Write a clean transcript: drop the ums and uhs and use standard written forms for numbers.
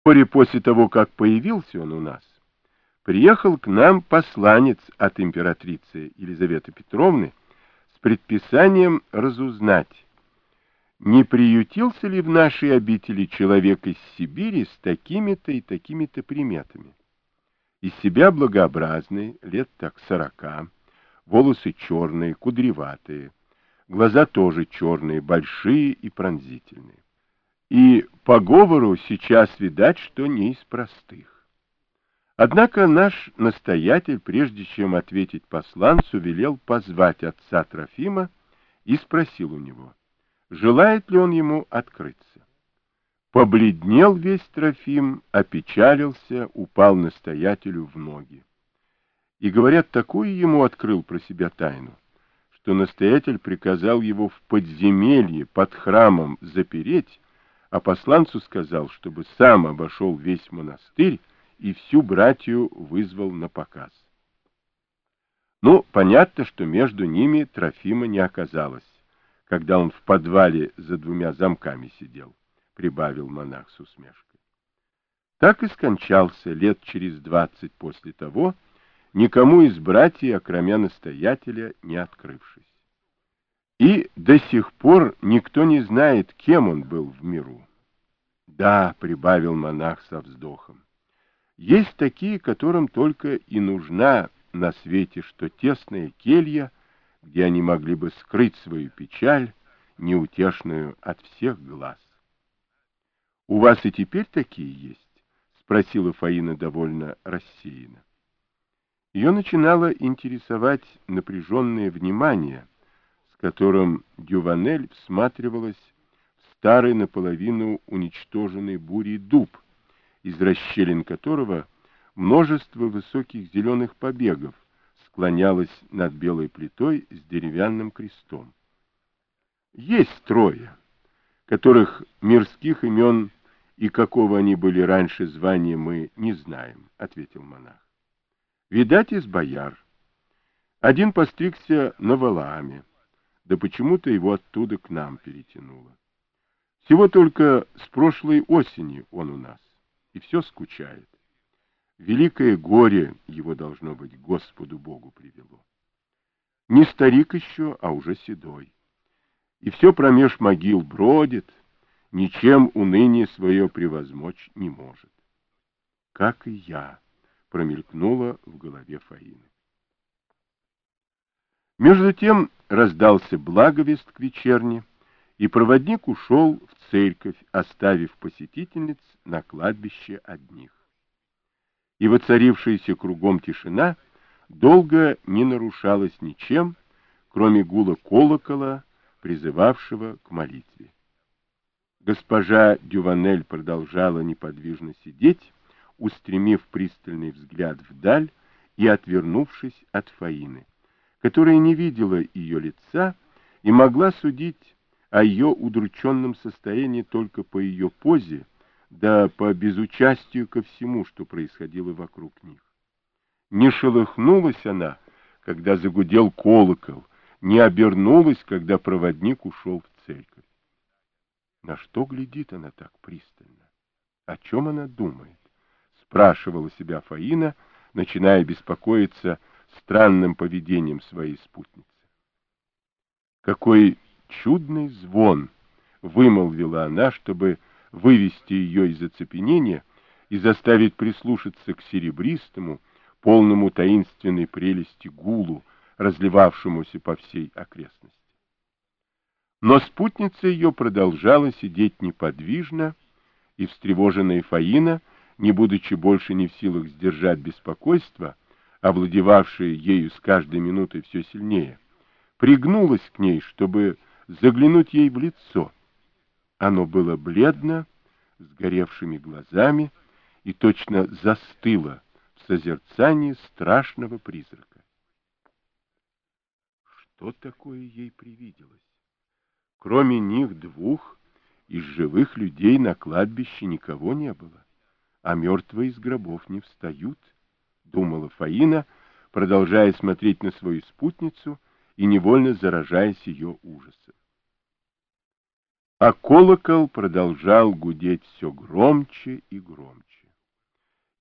Вскоре после того, как появился он у нас, приехал к нам посланец от императрицы Елизаветы Петровны с предписанием разузнать, не приютился ли в нашей обители человек из Сибири с такими-то и такими-то приметами. Из себя благообразный, лет так 40, волосы черные, кудреватые, глаза тоже черные, большие и пронзительные. И по говору сейчас видать, что не из простых. Однако наш настоятель, прежде чем ответить посланцу, велел позвать отца Трофима и спросил у него, желает ли он ему открыться. Побледнел весь Трофим, опечалился, упал настоятелю в ноги. И, говорят, такую ему открыл про себя тайну, что настоятель приказал его в подземелье под храмом запереть, а посланцу сказал, чтобы сам обошел весь монастырь и всю братью вызвал на показ. Ну, понятно, что между ними Трофима не оказалось, когда он в подвале за 2 замками сидел, прибавил монах с усмешкой. Так и скончался лет через 20 после того, никому из братьев, окромя настоятеля, не открывшись. И до сих пор никто не знает, кем он был в миру. Да, прибавил монах со вздохом, есть такие, которым только и нужна на свете, что тесная келья, где они могли бы скрыть свою печаль, неутешную от всех глаз. — У вас и теперь такие есть? — спросила Фаина довольно рассеянно. Ее начинало интересовать напряженное внимание, с которым Дюванель всматривалась в старый наполовину уничтоженный бурей дуб, из расщелин которого множество высоких зеленых побегов склонялось над белой плитой с деревянным крестом. Есть трое, которых мирских имен и какого они были раньше звания мы не знаем, — ответил монах. Видать, из бояр. Один постригся на Валааме, да почему-то его оттуда к нам перетянуло. Всего только с прошлой осени он у нас, и все скучает. Великое горе его, должно быть, Господу Богу привело. Не старик еще, а уже седой. И все промеж могил бродит, ничем уныние свое превозмочь не может. Как и я, промелькнуло в голове Фаины. Между тем раздался благовест к вечерне, и проводник ушел в церковь, оставив посетительниц на кладбище одних. И воцарившаяся кругом тишина долго не нарушалась ничем, кроме гула колокола, призывавшего к молитве. Госпожа Дюванель продолжала неподвижно сидеть, устремив пристальный взгляд вдаль и отвернувшись от Фаины, которая не видела ее лица и могла судить о ее удрученном состоянии только по ее позе, да по безучастию ко всему, что происходило вокруг них. Не шелохнулась она, когда загудел колокол, не обернулась, когда проводник ушел в церковь. На что глядит она так пристально? О чем она думает? Спрашивала себя Фаина, начиная беспокоиться странным поведением своей спутницы. Какой чудный звон! Вымолвила она, чтобы вывести ее из оцепенения и заставить прислушаться к серебристому, полному таинственной прелести гулу, разливавшемуся по всей окрестности. Но спутница ее продолжала сидеть неподвижно, и встревоженная Фаина, не будучи больше не в силах сдержать беспокойство, овладевавшее ею с каждой минутой все сильнее, пригнулась к ней, чтобы заглянуть ей в лицо. Оно было бледно, с горевшими глазами, и точно застыло в созерцании страшного призрака. Что такое ей привиделось? Кроме них двух, из живых людей на кладбище никого не было, а мертвые из гробов не встают, — думала Фаина, продолжая смотреть на свою спутницу и невольно заражаясь ее ужасом. а колокол продолжал гудеть все громче и громче.